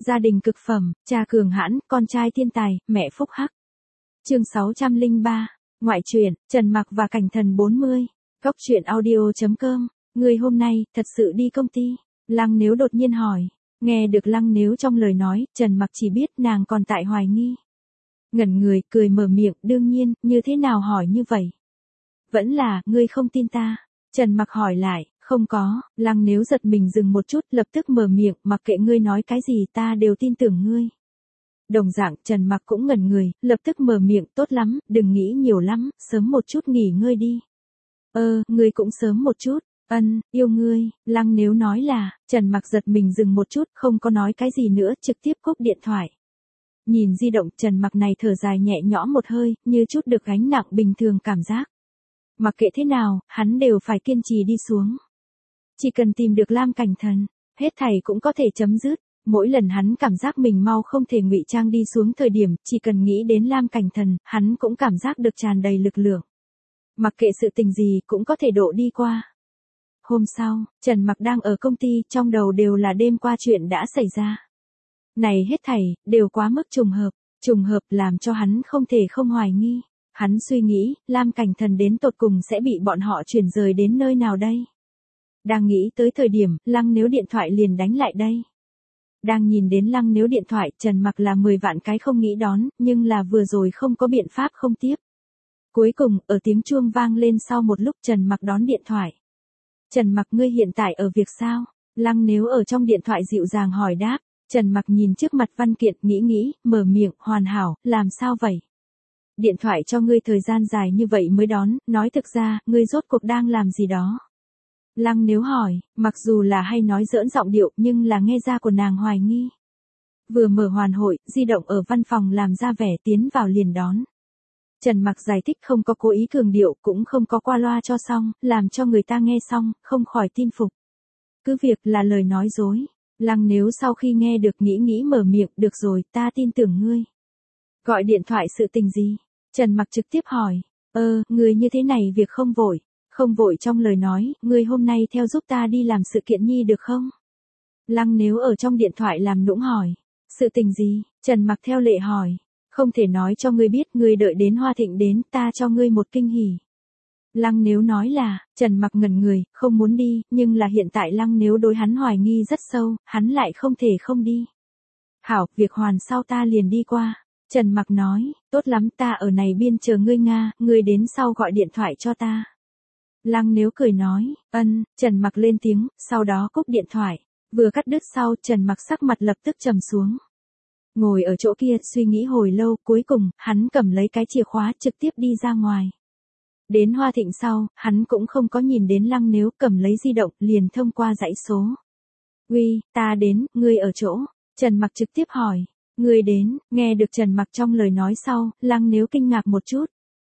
Gia đình cực phẩm, cha cường hãn, con trai thiên tài, mẹ phúc hắc. Chương 603, ngoại truyện, Trần Mặc và Cảnh Thần 40. Góc truyện audio.com. Người hôm nay, thật sự đi công ty? Lăng Nếu đột nhiên hỏi. Nghe được Lăng Nếu trong lời nói, Trần Mặc chỉ biết nàng còn tại hoài nghi. Ngẩn người, cười mở miệng, đương nhiên, như thế nào hỏi như vậy? Vẫn là, ngươi không tin ta. Trần Mặc hỏi lại, không có. Lăng Nếu giật mình dừng một chút, lập tức mở miệng, mặc kệ ngươi nói cái gì ta đều tin tưởng ngươi. Đồng dạng, Trần Mặc cũng ngẩn người, lập tức mở miệng, tốt lắm, đừng nghĩ nhiều lắm, sớm một chút nghỉ ngơi đi. Ngươi cũng sớm một chút. Yêu ngươi. Lăng Nếu nói là, Trần Mặc giật mình dừng một chút, không có nói cái gì nữa, trực tiếp cúp điện thoại. Nhìn di động, Trần Mặc này thở dài nhẹ nhõm một hơi, như chút được gánh nặng bình thường cảm giác. Mặc kệ thế nào, hắn đều phải kiên trì đi xuống. Chỉ cần tìm được Lam Cảnh Thần, hết thảy cũng có thể chấm dứt. Mỗi lần hắn cảm giác mình mau không thể ngụy trang đi xuống thời điểm, chỉ cần nghĩ đến Lam Cảnh Thần, hắn cũng cảm giác được tràn đầy lực lượng. Mặc kệ sự tình gì cũng có thể độ đi qua. Hôm sau, Trần Mặc đang ở công ty, trong đầu đều là đêm qua chuyện đã xảy ra. Này hết thảy, đều quá mức trùng hợp làm cho hắn không thể không hoài nghi. Hắn suy nghĩ, Lam Cảnh Thần đến tột cùng sẽ bị bọn họ chuyển rời đến nơi nào đây? Đang nghĩ tới thời điểm, Lăng Nếu điện thoại liền đánh lại đây. Đang nhìn đến Lăng Nếu điện thoại, Trần Mặc là 10 vạn cái không nghĩ đón, nhưng là vừa rồi không có biện pháp không tiếp. Cuối cùng, ở tiếng chuông vang lên sau một lúc Trần Mặc đón điện thoại. Trần Mặc, ngươi hiện tại ở việc sao? Lăng Nếu ở trong điện thoại dịu dàng hỏi đáp. Trần Mặc nhìn trước mặt văn kiện, nghĩ, mở miệng, hoàn hảo, làm sao vậy? Điện thoại cho ngươi thời gian dài như vậy mới đón, nói thực ra, ngươi rốt cuộc đang làm gì đó? Lăng Nếu hỏi, mặc dù là hay nói giỡn giọng điệu nhưng là nghe ra của nàng hoài nghi. Vừa mở hoàn hội, di động ở văn phòng làm ra vẻ tiến vào liền đón. Trần Mặc giải thích không có cố ý cường điệu cũng không có qua loa cho xong, làm cho người ta nghe xong, không khỏi tin phục. Cứ việc là lời nói dối. Lăng Nếu sau khi nghe được nghĩ mở miệng, được rồi, ta tin tưởng ngươi. Gọi điện thoại sự tình gì? Trần Mặc trực tiếp hỏi, người như thế này việc không vội trong lời nói, ngươi hôm nay theo giúp ta đi làm sự kiện nhi được không? Lăng Nếu ở trong điện thoại làm nũng hỏi, sự tình gì? Trần Mặc theo lệ hỏi, không thể nói cho ngươi biết, ngươi đợi đến Hoa Thịnh đến, ta cho ngươi một kinh hỉ. Lăng Nếu nói là, Trần Mặc ngẩn người, không muốn đi, nhưng là hiện tại Lăng Nếu đối hắn hoài nghi rất sâu, hắn lại không thể không đi. Hảo, việc hoàn sau ta liền đi qua. Trần Mặc nói, tốt lắm, ta ở này biên chờ ngươi Nga, ngươi đến sau gọi điện thoại cho ta. Lăng Nếu cười nói, Trần Mặc lên tiếng, sau đó cúp điện thoại. Vừa cắt đứt sau, Trần Mặc sắc mặt lập tức trầm xuống. Ngồi ở chỗ kia, suy nghĩ hồi lâu, cuối cùng, hắn cầm lấy cái chìa khóa trực tiếp đi ra ngoài. Đến Hoa Thịnh sau, hắn cũng không có nhìn đến Lăng Nếu, cầm lấy di động, liền thông qua dãy số. Uy, ta đến, ngươi ở chỗ. Trần Mặc trực tiếp hỏi. Ngươi đến, nghe được Trần Mặc trong lời nói sau, Lăng Nếu kinh ngạc một chút.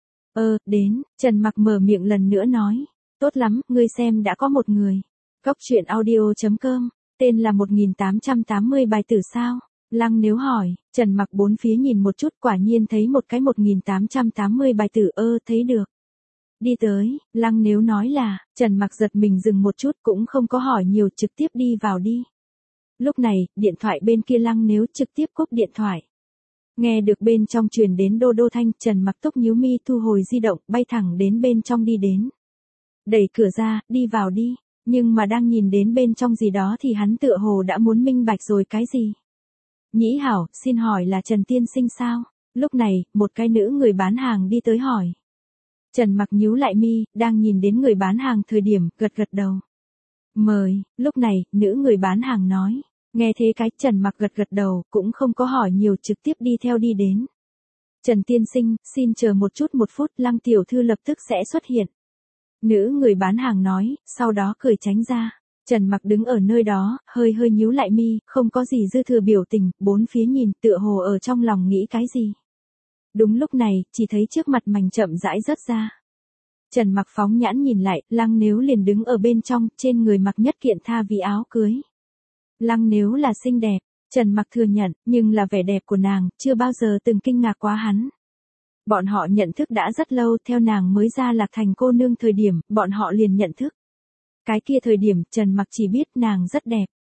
Đến, Trần Mặc mở miệng lần nữa nói. Tốt lắm, ngươi xem đã có một người. Góc truyện audio.com, tên là 1880 bài tử sao? Lăng Nếu hỏi, Trần Mặc bốn phía nhìn một chút, quả nhiên thấy một cái 1880 bài tử, thấy được. Đi tới, Lăng Nếu nói là, Trần Mặc giật mình dừng một chút cũng không có hỏi nhiều, trực tiếp đi vào đi. Lúc này, điện thoại bên kia Lăng Nếu trực tiếp cúp điện thoại. Nghe được bên trong truyền đến đô đô thanh, Trần Mặc tốc nhíu mi thu hồi di động, bay thẳng đến bên trong đi đến. Đẩy cửa ra, đi vào đi, nhưng mà đang nhìn đến bên trong gì đó thì hắn tựa hồ đã muốn minh bạch rồi cái gì. Nhĩ hảo, xin hỏi là Trần tiên sinh sao? Lúc này, một cái nữ người bán hàng đi tới hỏi. Trần Mặc nhíu lại mi, đang nhìn đến người bán hàng thời điểm, gật đầu. Mời, lúc này, nữ người bán hàng nói. Nghe thế cái, Trần Mặc gật đầu, cũng không có hỏi nhiều, trực tiếp đi theo đi đến. Trần tiên sinh, xin chờ một phút, Lăng tiểu thư lập tức sẽ xuất hiện. Nữ người bán hàng nói, sau đó cười tránh ra. Trần Mặc đứng ở nơi đó, hơi nhíu lại mi, không có gì dư thừa biểu tình, bốn phía nhìn, tựa hồ ở trong lòng nghĩ cái gì. Đúng lúc này, chỉ thấy trước mặt mảnh chậm rãi rớt ra. Trần Mặc phóng nhãn nhìn lại, Lăng Nếu liền đứng ở bên trong, trên người mặc nhất kiện tha vì áo cưới. Lăng Nếu là xinh đẹp, Trần Mặc thừa nhận, nhưng là vẻ đẹp của nàng, chưa bao giờ từng kinh ngạc quá hắn. Bọn họ nhận thức đã rất lâu, theo nàng mới ra Lạc Thành cô nương thời điểm, bọn họ liền nhận thức. Cái kia thời điểm, Trần Mặc chỉ biết nàng rất đẹp.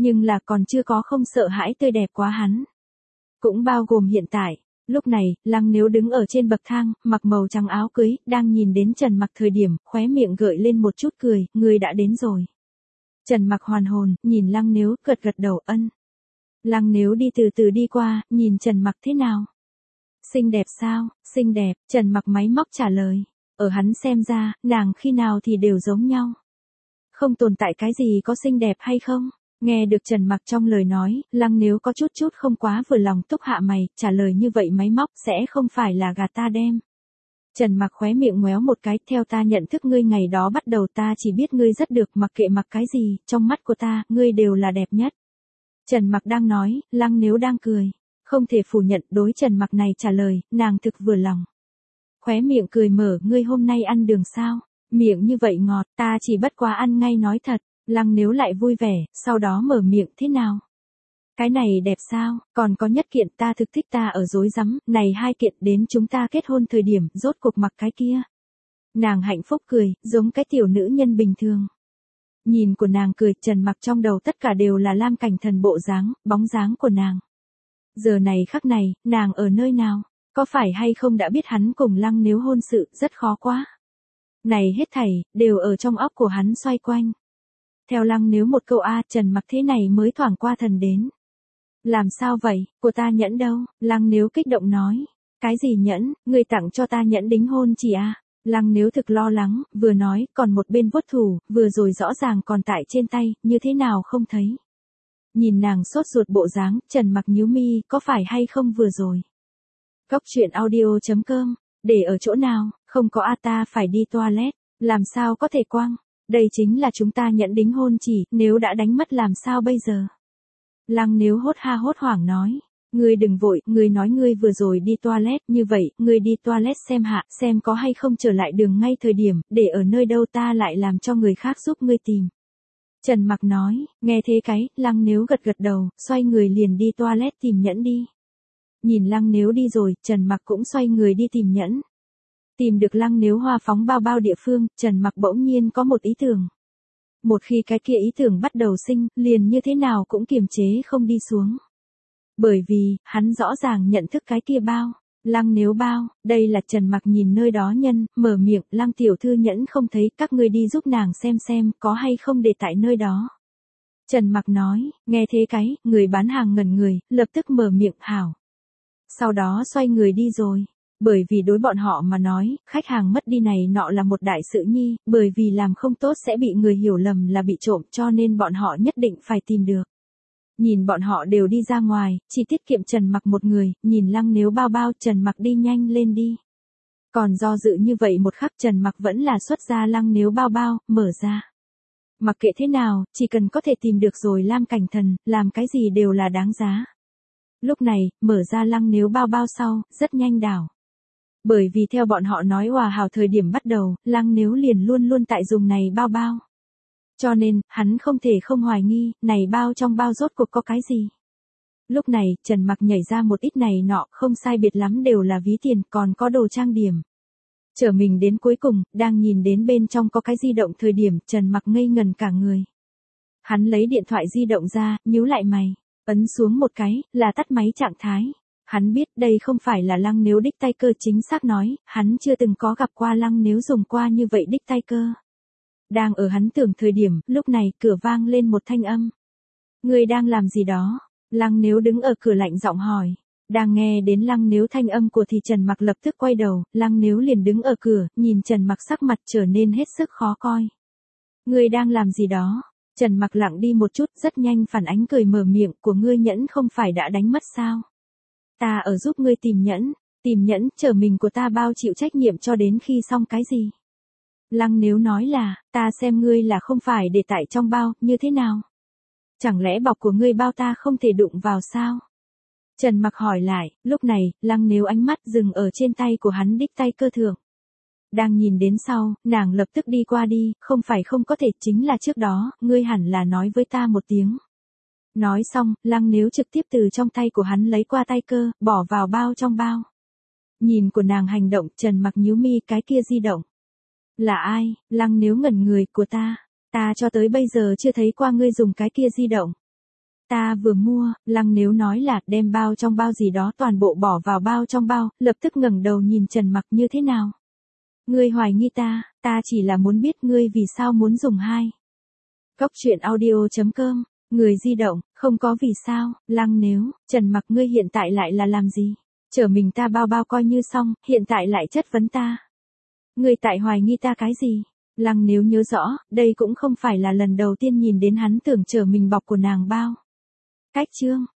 Nhưng là còn chưa có không sợ hãi tươi đẹp quá hắn. Cũng bao gồm hiện tại. Lúc này, Lăng Nếu đứng ở trên bậc thang, mặc màu trắng áo cưới, đang nhìn đến Trần Mặc thời điểm, khóe miệng gợi lên một chút cười, người đã đến rồi. Trần Mặc hoàn hồn, nhìn Lăng Nếu, gật gật đầu ân. Lăng Nếu đi từ từ đi qua, nhìn Trần Mặc thế nào? Xinh đẹp sao? Xinh đẹp, Trần Mặc máy móc trả lời. Ở hắn xem ra, nàng khi nào thì đều giống nhau. Không tồn tại cái gì có xinh đẹp hay không? Nghe được Trần Mặc trong lời nói, Lăng Nếu có chút không quá vừa lòng túc hạ mày, trả lời như vậy máy móc sẽ không phải là gạt ta đem. Trần Mặc khóe miệng ngoéo một cái, theo ta nhận thức ngươi ngày đó bắt đầu ta chỉ biết ngươi rất được, mặc kệ mặc cái gì, trong mắt của ta, ngươi đều là đẹp nhất. Trần Mặc đang nói, Lăng Nếu đang cười. Không thể phủ nhận đối Trần Mặc này trả lời, nàng thực vừa lòng. Khóe miệng cười mở, ngươi hôm nay ăn đường sao? Miệng như vậy ngọt, ta chỉ bất quá ăn ngay nói thật. Lăng Nếu lại vui vẻ, sau đó mở miệng thế nào? Cái này đẹp sao, còn có nhất kiện ta thực thích ta ở dối rắm, này hai kiện đến chúng ta kết hôn thời điểm, rốt cuộc mặc cái kia. Nàng hạnh phúc cười, giống cái tiểu nữ nhân bình thường. Nhìn của nàng cười, Trần Mặc trong đầu tất cả đều là Lam Cảnh Thần bộ dáng, bóng dáng của nàng. Giờ này khắc này, nàng ở nơi nào? Có phải hay không đã biết hắn cùng Lăng Nếu hôn sự, rất khó quá. Này hết thảy, đều ở trong óc của hắn xoay quanh. Theo Lăng Nếu một câu Trần Mặc thế này mới thoảng qua thần đến. Làm sao vậy, của ta nhẫn đâu? Lăng Nếu kích động nói. Cái gì nhẫn, người tặng cho ta nhẫn đính hôn chỉ Lăng Nếu thực lo lắng, vừa nói, còn một bên vuốt thủ, vừa rồi rõ ràng còn tại trên tay, như thế nào không thấy. Nhìn nàng sốt ruột bộ dáng, Trần Mặc nhíu mi, có phải hay không vừa rồi? Góc truyện audio.com, để ở chỗ nào, không có ta phải đi toilet, làm sao có thể quăng, đây chính là chúng ta nhận đính hôn chỉ, nếu đã đánh mất làm sao bây giờ? Lăng Nếu hốt hoảng nói, ngươi đừng vội, ngươi nói ngươi vừa rồi đi toilet, như vậy, ngươi đi toilet xem có hay không trở lại đường ngay thời điểm, để ở nơi đâu ta lại làm cho người khác giúp ngươi tìm. Trần Mặc nói, nghe thế Lăng Nếu gật đầu, xoay người liền đi toilet tìm nhẫn đi. Nhìn Lăng Nếu đi rồi, Trần Mặc cũng xoay người đi tìm nhẫn. Tìm được Lăng Nếu hoa phóng bao địa phương, Trần Mặc bỗng nhiên có một ý tưởng. Một khi cái kia ý tưởng bắt đầu sinh, liền như thế nào cũng kiềm chế không đi xuống. Bởi vì, hắn rõ ràng nhận thức cái kia bao. Lăng Nếu bao, đây là Trần Mặc nhìn nơi đó nhân, mở miệng, Lăng tiểu thư nhẫn không thấy, các ngươi đi giúp nàng xem, có hay không để tại nơi đó. Trần Mặc nói, nghe thế người bán hàng ngẩn người, lập tức mở miệng, hảo. Sau đó xoay người đi rồi. Bởi vì đối bọn họ mà nói, khách hàng mất đi này nọ là một đại sự nhi, bởi vì làm không tốt sẽ bị người hiểu lầm là bị trộm, cho nên bọn họ nhất định phải tìm được. Nhìn bọn họ đều đi ra ngoài, chỉ tiết kiệm Trần Mặc một người, nhìn Lăng Nếu bao Trần Mặc đi nhanh lên đi. Còn do dự như vậy một khắc Trần Mặc vẫn là xuất ra Lăng Nếu bao, mở ra. Mặc kệ thế nào, chỉ cần có thể tìm được rồi Lam Cảnh Thần, làm cái gì đều là đáng giá. Lúc này, mở ra Lăng Nếu bao sau, rất nhanh đảo. Bởi vì theo bọn họ nói hòa hảo thời điểm bắt đầu, Lăng Nếu liền luôn tại dùng này bao. Cho nên, hắn không thể không hoài nghi, này bao trong bao rốt cuộc có cái gì. Lúc này, Trần Mặc nhảy ra một ít này nọ, không sai biệt lắm đều là ví tiền, còn có đồ trang điểm. Trở mình đến cuối cùng, đang nhìn đến bên trong có cái di động thời điểm, Trần Mặc ngây ngần cả người. Hắn lấy điện thoại di động ra, nhíu lại mày, ấn xuống một cái, là tắt máy trạng thái. Hắn biết đây không phải là Lăng Nếu đích tay cơ, chính xác nói, hắn chưa từng có gặp qua Lăng Nếu dùng qua như vậy đích tay cơ. Đang ở hắn tưởng thời điểm, lúc này cửa vang lên một thanh âm. Người đang làm gì đó? Lăng Nếu đứng ở cửa lạnh giọng hỏi. Đang nghe đến Lăng Nếu thanh âm của thì Trần Mặc lập tức quay đầu, Lăng Nếu liền đứng ở cửa, nhìn Trần Mặc sắc mặt trở nên hết sức khó coi. Người đang làm gì đó? Trần Mặc lặng đi một chút, rất nhanh phản ánh cười mở miệng, của ngươi nhẫn không phải đã đánh mất sao? Ta ở giúp ngươi tìm nhẫn, trở mình của ta bao chịu trách nhiệm cho đến khi xong cái gì? Lăng Nếu nói là, ta xem ngươi là không phải để tại trong bao, như thế nào? Chẳng lẽ bọc của ngươi bao ta không thể đụng vào sao? Trần Mặc hỏi lại, lúc này, Lăng Nếu ánh mắt dừng ở trên tay của hắn đích tay cơ thượng. Đang nhìn đến sau, nàng lập tức đi qua đi, không phải không có thể, chính là trước đó, ngươi hẳn là nói với ta một tiếng. Nói xong, Lăng Nếu trực tiếp từ trong tay của hắn lấy qua tay cơ, bỏ vào bao trong bao. Nhìn của nàng hành động, Trần Mặc nhíu mi, cái kia di động. Là ai? Lăng Nếu ngẩn người, của ta cho tới bây giờ chưa thấy qua ngươi dùng cái kia di động. Ta vừa mua, Lăng Nếu nói là đem bao trong bao gì đó toàn bộ bỏ vào bao trong bao, lập tức ngẩng đầu nhìn Trần Mặc như thế nào. Ngươi hoài nghi ta chỉ là muốn biết ngươi vì sao muốn dùng hai. Cốc truyện audio.com, người di động, không có vì sao, Lăng Nếu, Trần Mặc ngươi hiện tại lại là làm gì? Chở mình ta bao bao coi như xong, hiện tại lại chất vấn ta. Ngươi tại hoài nghi ta cái gì? Lăng Nếu nhớ rõ, đây cũng không phải là lần đầu tiên nhìn đến hắn tưởng chở mình bọc của nàng bao. Cách chương,